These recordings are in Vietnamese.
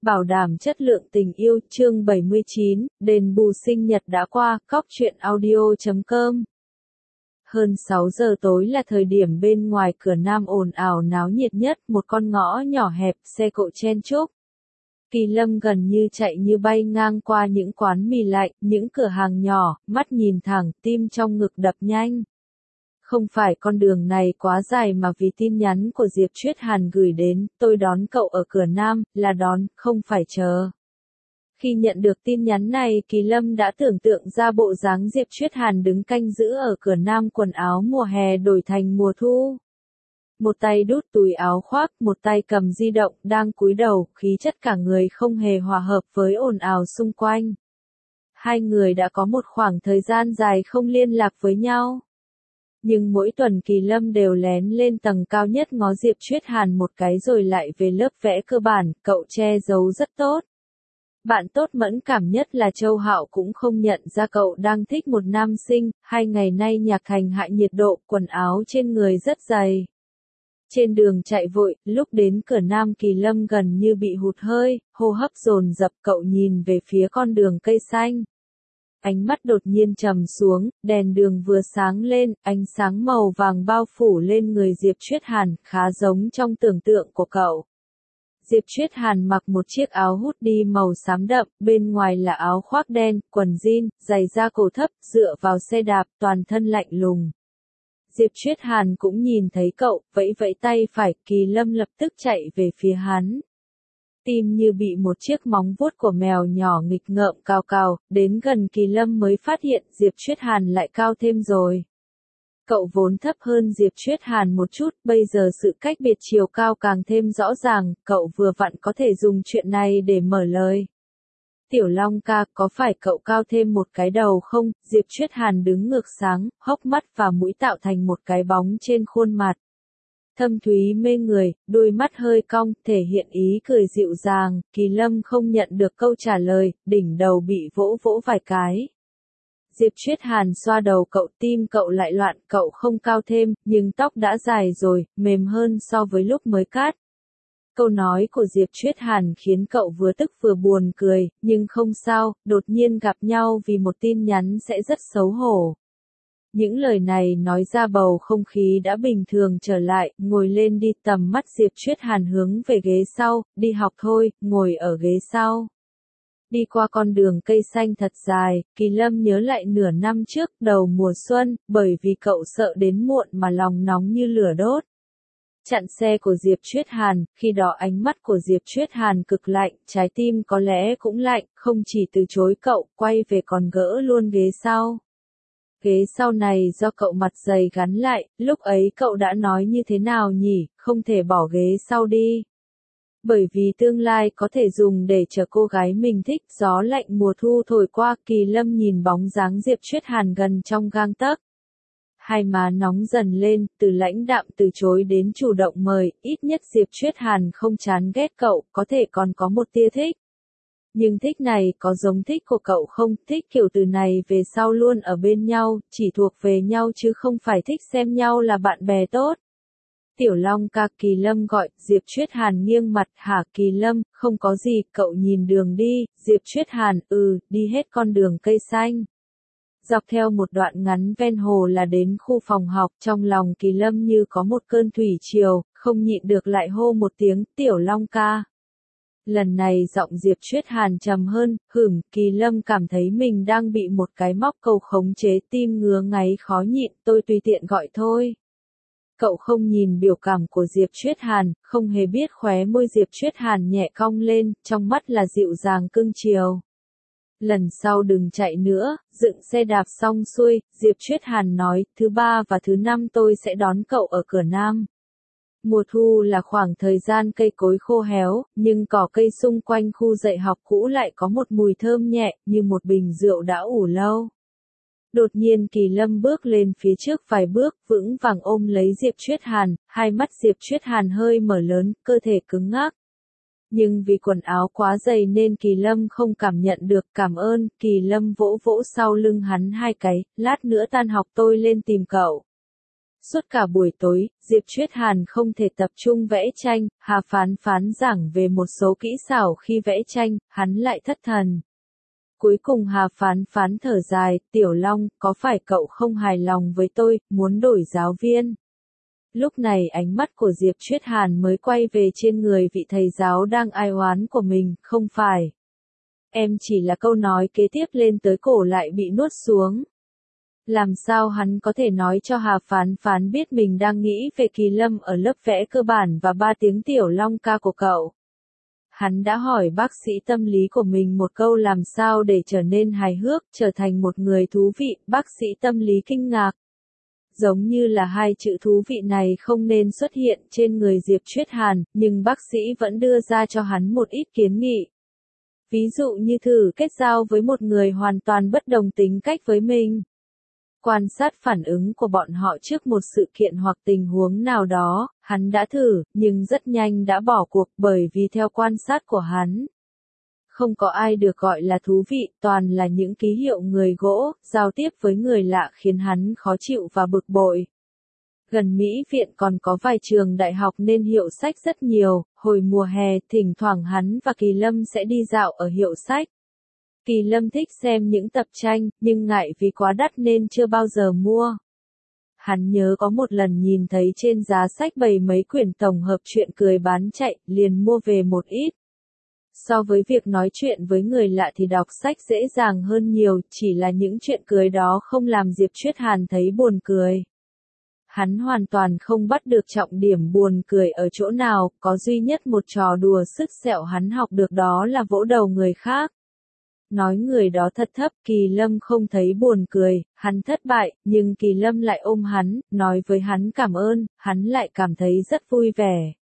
Bảo đảm chất lượng tình yêu, chương 79, đền bù sinh nhật đã qua, cóc truyện audio.com. Hơn 6 giờ tối là thời điểm bên ngoài cửa Nam ồn ào náo nhiệt nhất, một con ngõ nhỏ hẹp, xe cộ chen chúc. Kỳ Lâm gần như chạy như bay ngang qua những quán mì lạnh, những cửa hàng nhỏ, mắt nhìn thẳng, tim trong ngực đập nhanh. Không phải con đường này quá dài mà vì tin nhắn của Diệp Chuyết Hàn gửi đến, tôi đón cậu ở cửa Nam, là đón, không phải chờ. Khi nhận được tin nhắn này, Kỳ Lâm đã tưởng tượng ra bộ dáng Diệp Chuyết Hàn đứng canh giữ ở cửa Nam, quần áo mùa hè đổi thành mùa thu. Một tay đút túi áo khoác, một tay cầm di động, đang cúi đầu, khí chất cả người không hề hòa hợp với ồn ào xung quanh. Hai người đã có một khoảng thời gian dài không liên lạc với nhau. Nhưng mỗi tuần Kỳ Lâm đều lén lên tầng cao nhất ngó Diệp Chuyết Hàn một cái rồi lại về lớp vẽ cơ bản, cậu che giấu rất tốt. Bạn tốt mẫn cảm nhất là Châu Hạo cũng không nhận ra cậu đang thích một nam sinh, 2 ngày nay Nhạc Hành hạ nhiệt độ, quần áo trên người rất dày. Trên đường chạy vội, lúc đến cửa Nam Kỳ Lâm gần như bị hụt hơi, hô hấp dồn dập, cậu nhìn về phía con đường cây xanh. Ánh mắt đột nhiên trầm xuống, đèn đường vừa sáng lên, ánh sáng màu vàng bao phủ lên người Diệp Chuyết Hàn, khá giống trong tưởng tượng của cậu. Diệp Chuyết Hàn mặc một chiếc áo hoodie màu xám đậm, bên ngoài là áo khoác đen, quần jean, giày da cổ thấp, dựa vào xe đạp, toàn thân lạnh lùng. Diệp Chuyết Hàn cũng nhìn thấy cậu, vẫy vẫy tay phải, Kỳ Lâm lập tức chạy về phía hắn. Tim như bị một chiếc móng vuốt của mèo nhỏ nghịch ngợm cào cào, đến gần Kỳ Lâm mới phát hiện Diệp Chuyết Hàn lại cao thêm rồi. Cậu vốn thấp hơn Diệp Chuyết Hàn một chút, bây giờ sự cách biệt chiều cao càng thêm rõ ràng, cậu vừa vặn có thể dùng chuyện này để mở lời. Tiểu Long ca, có phải cậu cao thêm một cái đầu không? Diệp Chuyết Hàn đứng ngược sáng, hốc mắt và mũi tạo thành một cái bóng trên khuôn mặt. Thâm thúy mê người, đôi mắt hơi cong, thể hiện ý cười dịu dàng, Kỳ Lâm không nhận được câu trả lời, đỉnh đầu bị vỗ vỗ vài cái. Diệp Chuyết Hàn xoa đầu cậu, tim cậu lại loạn, cậu không cao thêm, nhưng tóc đã dài rồi, mềm hơn so với lúc mới cắt. Câu nói của Diệp Chuyết Hàn khiến cậu vừa tức vừa buồn cười, nhưng không sao, đột nhiên gặp nhau vì một tin nhắn sẽ rất xấu hổ. Những lời này nói ra bầu không khí đã bình thường trở lại, ngồi lên đi, tầm mắt Diệp Chuyết Hàn hướng về ghế sau, đi học thôi, ngồi ở ghế sau. Đi qua con đường cây xanh thật dài, Kỳ Lâm nhớ lại nửa năm trước, đầu mùa xuân, bởi vì cậu sợ đến muộn mà lòng nóng như lửa đốt. Chặn xe của Diệp Chuyết Hàn, khi đó ánh mắt của Diệp Chuyết Hàn cực lạnh, trái tim có lẽ cũng lạnh, không chỉ từ chối cậu, quay về còn gỡ luôn ghế sau. Ghế sau này do cậu mặt dày gắn lại, lúc ấy cậu đã nói như thế nào nhỉ, không thể bỏ ghế sau đi. Bởi vì tương lai có thể dùng để chờ cô gái mình thích, gió lạnh mùa thu thổi qua, Kỳ Lâm nhìn bóng dáng Diệp Chuyết Hàn gần trong gang tấc. Hai má nóng dần lên, từ lãnh đạm từ chối đến chủ động mời, ít nhất Diệp Chuyết Hàn không chán ghét cậu, có thể còn có một tia thích. Nhưng thích này có giống thích của cậu không, thích kiểu từ này về sau luôn ở bên nhau, chỉ thuộc về nhau chứ không phải thích xem nhau là bạn bè tốt. Tiểu Long ca, Kỳ Lâm gọi, Diệp Chuyết Hàn nghiêng mặt, hả Kỳ Lâm, không có gì, cậu nhìn đường đi, Diệp Chuyết Hàn, đi hết con đường cây xanh. Dọc theo một đoạn ngắn ven hồ là đến khu phòng học, trong lòng Kỳ Lâm như có một cơn thủy triều, không nhịn được lại hô một tiếng, Tiểu Long ca. Lần này giọng Diệp Chuyết Hàn trầm hơn, Kỳ Lâm cảm thấy mình đang bị một cái móc câu khống chế, tim ngứa ngáy khó nhịn, tôi tùy tiện gọi thôi. Cậu không nhìn biểu cảm của Diệp Chuyết Hàn, không hề biết khóe môi Diệp Chuyết Hàn nhẹ cong lên, trong mắt là dịu dàng cưng chiều. Lần sau đừng chạy nữa, dựng xe đạp xong xuôi, Diệp Chuyết Hàn nói, thứ 3 và thứ 5 tôi sẽ đón cậu ở cửa Nam. Mùa thu là khoảng thời gian cây cối khô héo, nhưng cỏ cây xung quanh khu dạy học cũ lại có một mùi thơm nhẹ, như một bình rượu đã ủ lâu. Đột nhiên Kỳ Lâm bước lên phía trước vài bước, vững vàng ôm lấy Diệp Chuyết Hàn, hai mắt Diệp Chuyết Hàn hơi mở lớn, cơ thể cứng ngắc. Nhưng vì quần áo quá dày nên Kỳ Lâm không cảm nhận được, cảm ơn, Kỳ Lâm vỗ vỗ sau lưng hắn hai cái, lát nữa tan học tôi lên tìm cậu. Suốt cả buổi tối, Diệp Chuyết Hàn không thể tập trung vẽ tranh, Hà Phán Phán giảng về một số kỹ xảo khi vẽ tranh, hắn lại thất thần. Cuối cùng Hà Phán Phán thở dài, Tiểu Long, có phải cậu không hài lòng với tôi, muốn đổi giáo viên? Lúc này ánh mắt của Diệp Chuyết Hàn mới quay về trên người vị thầy giáo đang ai oán của mình, không phải. Em chỉ là câu nói kế tiếp lên tới cổ lại bị nuốt xuống. Làm sao hắn có thể nói cho Hà Phán Phán biết mình đang nghĩ về Kỳ Lâm ở lớp vẽ cơ bản và 3 tiếng Tiểu Long ca của cậu? Hắn đã hỏi bác sĩ tâm lý của mình một câu làm sao để trở nên hài hước, trở thành một người thú vị, bác sĩ tâm lý kinh ngạc. Giống như là hai chữ thú vị này không nên xuất hiện trên người Diệp Chuyết Hàn, nhưng bác sĩ vẫn đưa ra cho hắn một ít kiến nghị. Ví dụ như thử kết giao với một người hoàn toàn bất đồng tính cách với mình. Quan sát phản ứng của bọn họ trước một sự kiện hoặc tình huống nào đó, hắn đã thử, nhưng rất nhanh đã bỏ cuộc bởi vì theo quan sát của hắn. Không có ai được gọi là thú vị, toàn là những ký hiệu người gỗ, giao tiếp với người lạ khiến hắn khó chịu và bực bội. Gần Mỹ viện còn có vài trường đại học nên hiệu sách rất nhiều, hồi mùa hè, thỉnh thoảng hắn và Kỳ Lâm sẽ đi dạo ở hiệu sách. Kỳ Lâm thích xem những tập tranh, nhưng ngại vì quá đắt nên chưa bao giờ mua. Hắn nhớ có một lần nhìn thấy trên giá sách bày mấy quyển tổng hợp truyện cười bán chạy, liền mua về một ít. So với việc nói chuyện với người lạ thì đọc sách dễ dàng hơn nhiều, chỉ là những chuyện cười đó không làm Diệp Chuyết Hàn thấy buồn cười. Hắn hoàn toàn không bắt được trọng điểm buồn cười ở chỗ nào, có duy nhất một trò đùa sứt sẹo hắn học được đó là vỗ đầu người khác. Nói người đó thật thấp, Kỳ Lâm không thấy buồn cười, hắn thất bại, nhưng Kỳ Lâm lại ôm hắn, nói với hắn cảm ơn, hắn lại cảm thấy rất vui vẻ.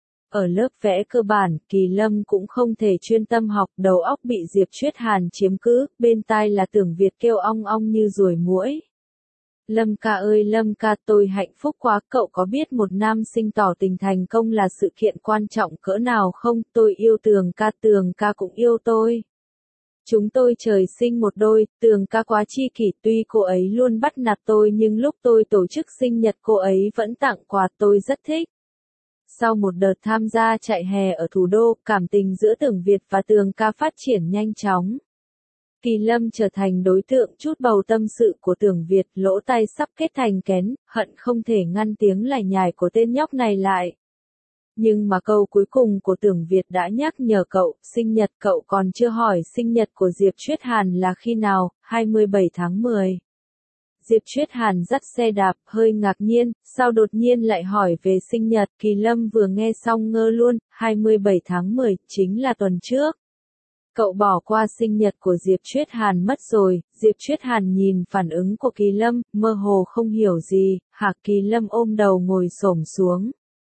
Ở lớp vẽ cơ bản, Kỳ Lâm cũng không thể chuyên tâm học, đầu óc bị Diệp Chuyết Hàn chiếm cứ, bên tai là Tưởng Việt kêu ong ong như ruồi muỗi. Lâm ca ơi Lâm ca, tôi hạnh phúc quá, cậu có biết một nam sinh tỏ tình thành công là sự kiện quan trọng cỡ nào không? Tôi yêu Tường ca cũng yêu tôi. Chúng tôi trời sinh một đôi, Tường ca quá chi kỷ, tuy cô ấy luôn bắt nạt tôi nhưng lúc tôi tổ chức sinh nhật cô ấy vẫn tặng quà, tôi rất thích. Sau một đợt tham gia chạy hè ở thủ đô, cảm tình giữa Tưởng Việt và Tường ca phát triển nhanh chóng. Kỳ Lâm trở thành đối tượng chút bầu tâm sự của Tưởng Việt, lỗ tai sắp kết thành kén, hận không thể ngăn tiếng lải nhải của tên nhóc này lại. Nhưng mà câu cuối cùng của Tưởng Việt đã nhắc nhở cậu, sinh nhật cậu còn chưa hỏi sinh nhật của Diệp Chuyết Hàn là khi nào, 27 tháng 10. Diệp Chuyết Hàn dắt xe đạp, hơi ngạc nhiên, sao đột nhiên lại hỏi về sinh nhật, Kỳ Lâm vừa nghe xong ngơ luôn, 27 tháng 10, chính là tuần trước. Cậu bỏ qua sinh nhật của Diệp Chuyết Hàn mất rồi, Diệp Chuyết Hàn nhìn phản ứng của Kỳ Lâm, mơ hồ không hiểu gì, hả? Kỳ Lâm ôm đầu ngồi xổm xuống.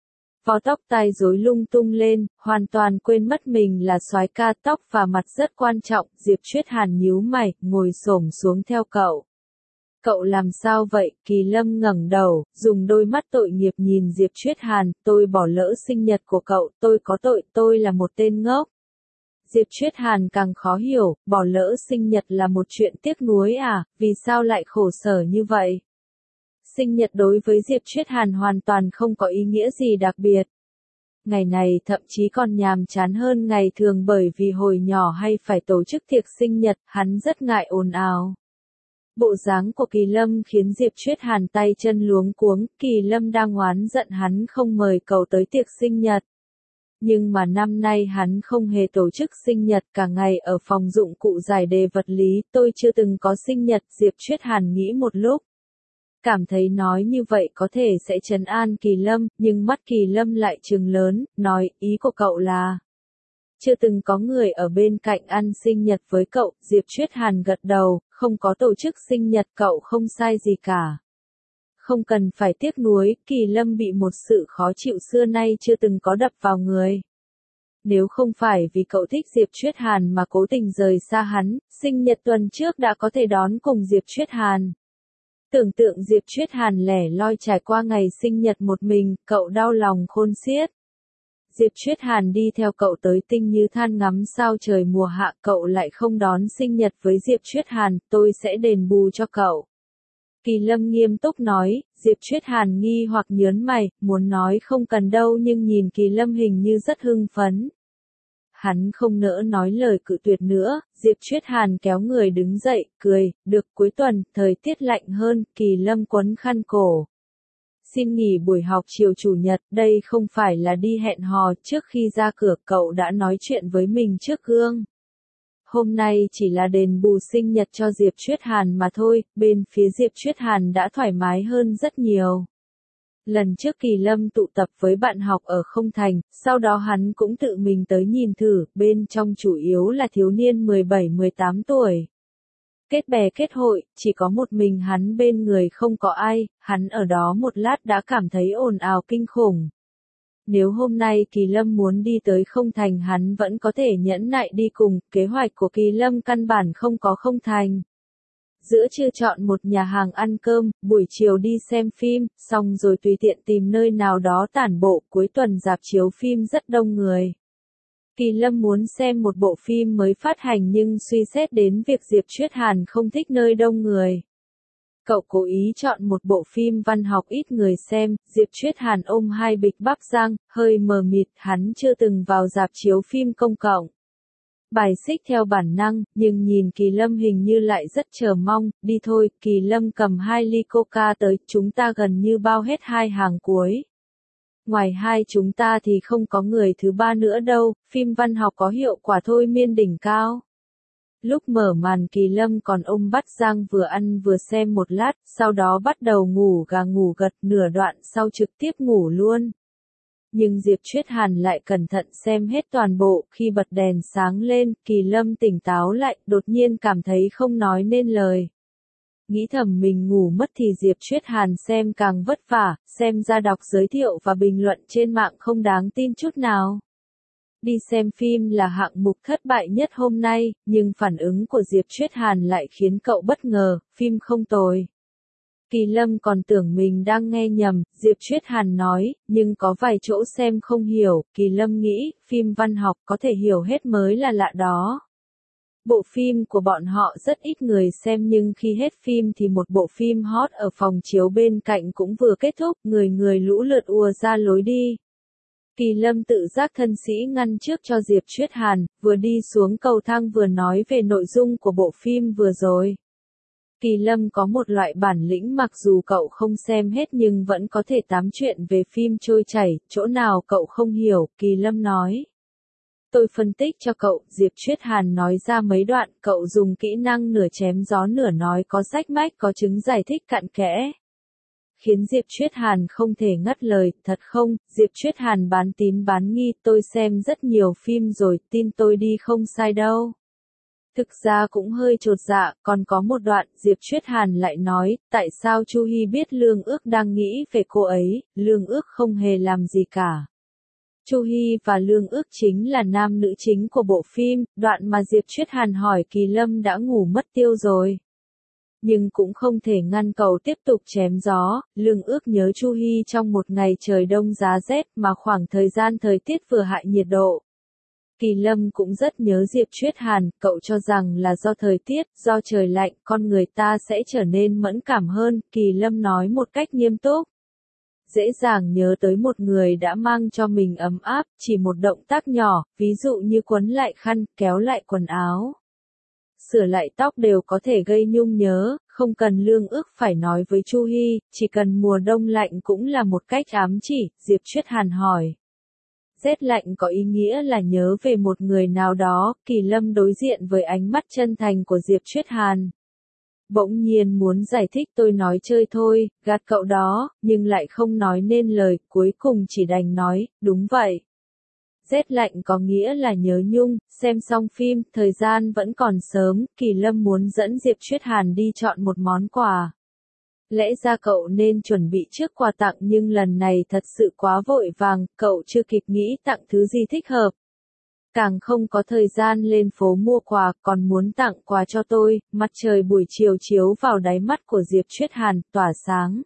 Vò tóc tai rối lung tung lên, hoàn toàn quên mất mình là soái ca, tóc và mặt rất quan trọng, Diệp Chuyết Hàn nhíu mày, ngồi xổm xuống theo cậu. Cậu làm sao vậy? Kỳ Lâm ngẩng đầu, dùng đôi mắt tội nghiệp nhìn Diệp Chuyết Hàn, tôi bỏ lỡ sinh nhật của cậu, tôi có tội, tôi là một tên ngốc. Diệp Chuyết Hàn càng khó hiểu, bỏ lỡ sinh nhật là một chuyện tiếc nuối à, vì sao lại khổ sở như vậy? Sinh nhật đối với Diệp Chuyết Hàn hoàn toàn không có ý nghĩa gì đặc biệt. Ngày này thậm chí còn nhàm chán hơn ngày thường bởi vì hồi nhỏ hay phải tổ chức tiệc sinh nhật, hắn rất ngại ồn ào. Bộ dáng của Kỳ Lâm khiến Diệp Chuyết Hàn tay chân luống cuống, Kỳ Lâm đang oán giận hắn không mời cậu tới tiệc sinh nhật. Nhưng mà năm nay hắn không hề tổ chức sinh nhật, cả ngày ở phòng dụng cụ giải đề vật lý, tôi chưa từng có sinh nhật, Diệp Chuyết Hàn nghĩ một lúc. Cảm thấy nói như vậy có thể sẽ trấn an Kỳ Lâm, nhưng mắt Kỳ Lâm lại trừng lớn, nói, ý của cậu là chưa từng có người ở bên cạnh ăn sinh nhật với cậu, Diệp Chuyết Hàn gật đầu, không có tổ chức sinh nhật cậu không sai gì cả. Không cần phải tiếc nuối, Kỳ Lâm bị một sự khó chịu xưa nay chưa từng có đập vào người. Nếu không phải vì cậu thích Diệp Chuyết Hàn mà cố tình rời xa hắn, sinh nhật tuần trước đã có thể đón cùng Diệp Chuyết Hàn. Tưởng tượng Diệp Chuyết Hàn lẻ loi trải qua ngày sinh nhật một mình, cậu đau lòng khôn xiết. Diệp Chuyết Hàn đi theo cậu tới Tinh Như Than ngắm sao trời mùa hạ, cậu lại không đón sinh nhật với Diệp Chuyết Hàn, tôi sẽ đền bù cho cậu. Kỳ Lâm nghiêm túc nói, Diệp Chuyết Hàn nghi hoặc nhớn mày, muốn nói không cần đâu nhưng nhìn Kỳ Lâm hình như rất hưng phấn. Hắn không nỡ nói lời cự tuyệt nữa, Diệp Chuyết Hàn kéo người đứng dậy, cười, được cuối tuần, thời tiết lạnh hơn, Kỳ Lâm quấn khăn cổ. Xin nghỉ buổi học chiều chủ nhật, đây không phải là đi hẹn hò, trước khi ra cửa cậu đã nói chuyện với mình trước gương. Hôm nay chỉ là đền bù sinh nhật cho Diệp Chuyết Hàn mà thôi, bên phía Diệp Chuyết Hàn đã thoải mái hơn rất nhiều. Lần trước Kỳ Lâm tụ tập với bạn học ở Không Thành, sau đó hắn cũng tự mình tới nhìn thử, bên trong chủ yếu là thiếu niên 17-18 tuổi. Kết bè kết hội, chỉ có một mình hắn bên người không có ai, hắn ở đó một lát đã cảm thấy ồn ào kinh khủng. Nếu hôm nay Kỳ Lâm muốn đi tới Không Thành hắn vẫn có thể nhẫn nại đi cùng, kế hoạch của Kỳ Lâm căn bản không có Không Thành. Giữa trưa chọn một nhà hàng ăn cơm, buổi chiều đi xem phim, xong rồi tùy tiện tìm nơi nào đó tản bộ, cuối tuần rạp chiếu phim rất đông người. Kỳ Lâm muốn xem một bộ phim mới phát hành nhưng suy xét đến việc Diệp Chuyết Hàn không thích nơi đông người. Cậu cố ý chọn một bộ phim văn học ít người xem, Diệp Chuyết Hàn ôm hai bịch bắp rang, hơi mờ mịt, hắn chưa từng vào rạp chiếu phim công cộng. Bài xích theo bản năng, nhưng nhìn Kỳ Lâm hình như lại rất chờ mong, đi thôi, Kỳ Lâm cầm 2 ly coca tới, chúng ta gần như bao hết 2 hàng cuối. Ngoài hai chúng ta thì không có người thứ ba nữa đâu, phim văn học có hiệu quả thôi miên đỉnh cao. Lúc mở màn Kỳ Lâm còn ôm bát rang vừa ăn vừa xem một lát, sau đó bắt đầu ngủ gà ngủ gật, nửa đoạn sau trực tiếp ngủ luôn. Nhưng Diệp Chuyết Hàn lại cẩn thận xem hết toàn bộ, khi bật đèn sáng lên, Kỳ Lâm tỉnh táo lại, đột nhiên cảm thấy không nói nên lời. Nghĩ thầm mình ngủ mất thì Diệp Chuyết Hàn xem càng vất vả, xem ra đọc giới thiệu và bình luận trên mạng không đáng tin chút nào. Đi xem phim là hạng mục thất bại nhất hôm nay, nhưng phản ứng của Diệp Chuyết Hàn lại khiến cậu bất ngờ, phim không tồi. Kỳ Lâm còn tưởng mình đang nghe nhầm, Diệp Chuyết Hàn nói, nhưng có vài chỗ xem không hiểu, Kỳ Lâm nghĩ, phim văn học có thể hiểu hết mới là lạ đó. Bộ phim của bọn họ rất ít người xem nhưng khi hết phim thì một bộ phim hot ở phòng chiếu bên cạnh cũng vừa kết thúc, người người lũ lượt ùa ra lối đi. Kỳ Lâm tự giác thân sĩ ngăn trước cho Diệp Chuyết Hàn, vừa đi xuống cầu thang vừa nói về nội dung của bộ phim vừa rồi. Kỳ Lâm có một loại bản lĩnh mặc dù cậu không xem hết nhưng vẫn có thể tám chuyện về phim trôi chảy, chỗ nào cậu không hiểu, Kỳ Lâm nói. Tôi phân tích cho cậu, Diệp Chuyết Hàn nói ra mấy đoạn, cậu dùng kỹ năng nửa chém gió nửa nói có sách mách có chứng giải thích cặn kẽ. Khiến Diệp Chuyết Hàn không thể ngắt lời, thật không, Diệp Chuyết Hàn bán tín bán nghi, tôi xem rất nhiều phim rồi, tin tôi đi không sai đâu. Thực ra cũng hơi chột dạ, còn có một đoạn, Diệp Chuyết Hàn lại nói, tại sao Chu Hy biết Lương Ước đang nghĩ về cô ấy, Lương Ước không hề làm gì cả. Chu Hy và Lương Ước chính là nam nữ chính của bộ phim, đoạn mà Diệp Chuyết Hàn hỏi Kỳ Lâm đã ngủ mất tiêu rồi. Nhưng cũng không thể ngăn cậu tiếp tục chém gió, Lương Ước nhớ Chu Hy trong một ngày trời đông giá rét mà khoảng thời gian thời tiết vừa hại nhiệt độ. Kỳ Lâm cũng rất nhớ Diệp Chuyết Hàn, cậu cho rằng là do thời tiết, do trời lạnh, con người ta sẽ trở nên mẫn cảm hơn, Kỳ Lâm nói một cách nghiêm túc. Dễ dàng nhớ tới một người đã mang cho mình ấm áp, chỉ một động tác nhỏ, ví dụ như quấn lại khăn, kéo lại quần áo. Sửa lại tóc đều có thể gây nhung nhớ, không cần Lương Ước phải nói với Chu Hy, chỉ cần mùa đông lạnh cũng là một cách ám chỉ, Diệp Chuyết Hàn hỏi. Rét lạnh có ý nghĩa là nhớ về một người nào đó, Kỳ Lâm đối diện với ánh mắt chân thành của Diệp Chuyết Hàn. Bỗng nhiên muốn giải thích tôi nói chơi thôi, gạt cậu đó, nhưng lại không nói nên lời, cuối cùng chỉ đành nói, đúng vậy. Rét lạnh có nghĩa là nhớ nhung, xem xong phim, thời gian vẫn còn sớm, Kỳ Lâm muốn dẫn Diệp Chuyết Hàn đi chọn một món quà. Lẽ ra cậu nên chuẩn bị trước quà tặng nhưng lần này thật sự quá vội vàng, cậu chưa kịp nghĩ tặng thứ gì thích hợp. Càng không có thời gian lên phố mua quà, còn muốn tặng quà cho tôi, mặt trời buổi chiều chiếu vào đáy mắt của Diệp Chuyết Hàn, tỏa sáng.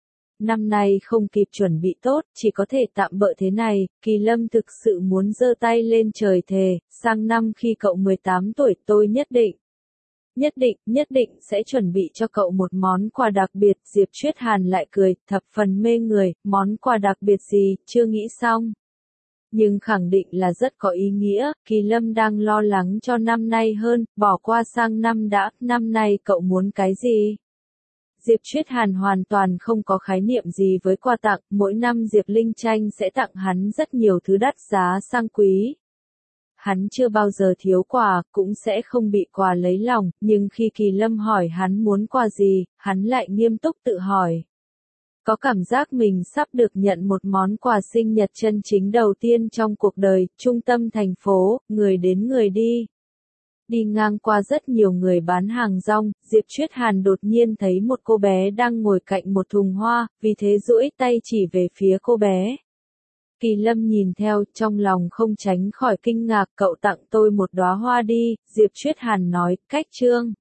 Năm nay không kịp chuẩn bị tốt, chỉ có thể tạm bợ thế này, Kỳ Lâm thực sự muốn giơ tay lên trời thề, sang năm khi cậu 18 tuổi tôi nhất định. nhất định sẽ chuẩn bị cho cậu một món quà đặc biệt. Diệp Chuyết Hàn lại cười, thập phần mê người, món quà đặc biệt gì, chưa nghĩ xong. Nhưng khẳng định là rất có ý nghĩa, Kỳ Lâm đang lo lắng cho năm nay hơn, bỏ qua sang năm đã, năm nay cậu muốn cái gì? Diệp Chuyết Hàn hoàn toàn không có khái niệm gì với quà tặng, mỗi năm Diệp Linh Tranh sẽ tặng hắn rất nhiều thứ đắt giá sang quý. Hắn chưa bao giờ thiếu quà, cũng sẽ không bị quà lấy lòng, nhưng khi Kỳ Lâm hỏi hắn muốn quà gì, hắn lại nghiêm túc tự hỏi. Có cảm giác mình sắp được nhận một món quà sinh nhật chân chính đầu tiên trong cuộc đời, trung tâm thành phố, người đến người đi. Đi ngang qua rất nhiều người bán hàng rong, Diệp Chuyết Hàn đột nhiên thấy một cô bé đang ngồi cạnh một thùng hoa, vì thế duỗi tay chỉ về phía cô bé. Kỳ Lâm nhìn theo, trong lòng không tránh khỏi kinh ngạc, cậu tặng tôi một đóa hoa đi, Diệp Chuyết Hàn nói, cách trương.